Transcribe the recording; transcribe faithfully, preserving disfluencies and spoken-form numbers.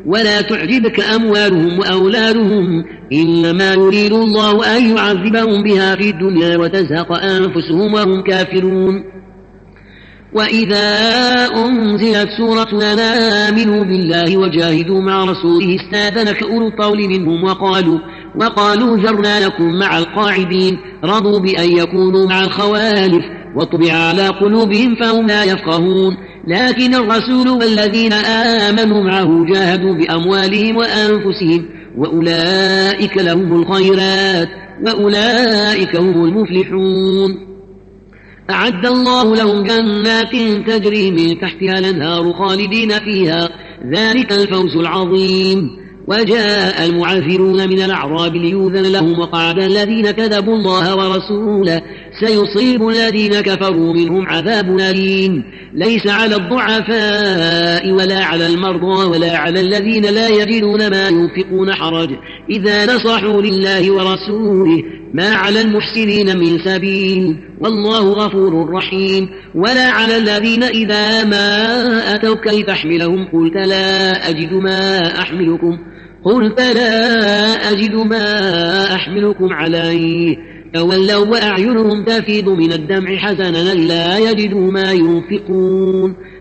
ولا تعجبك أموالهم وأولادهم إنما يريد الله أن يعذبهم بها في الدنيا وتزهق أنفسهم وهم كافرون. وإذا أنزلت سورة أن آمنوا بالله وجاهدوا مع رسوله استاذنك أولو الطول منهم وقالوا وقالوا ذرنا لكم مع القاعدين رضوا بأن يكونوا مع الخوالف وطبع على قلوبهم فهم لا يفقهون. لكن الرسول والذين آمنوا معه جاهدوا بأموالهم وأنفسهم وأولئك لهم الخيرات وأولئك هم المفلحون. أعد الله لهم جنات تجري من تحتها الأنهار خالدين فيها ذلك الفوز العظيم. وجاء المعافرون من الأعراب ليؤذن لهم وقعد الذين كذبوا الله ورسوله سيصيب الذين كفروا منهم عذاب أليم. ليس على الضعفاء ولا على المرضى ولا على الذين لا يجدون ما ينفقون حرج إذا نصحوا لله ورسوله ما على المحسنين من سبيل والله غفور رحيم. ولا على الذين إذا ما أتوك لتحملهم قلت لا أجد ما أحملكم قلت لا أجد ما أحملكم عليه تولوا وأعينهم تفيض من الدمع حزنا لا يجدوا ما ينفقون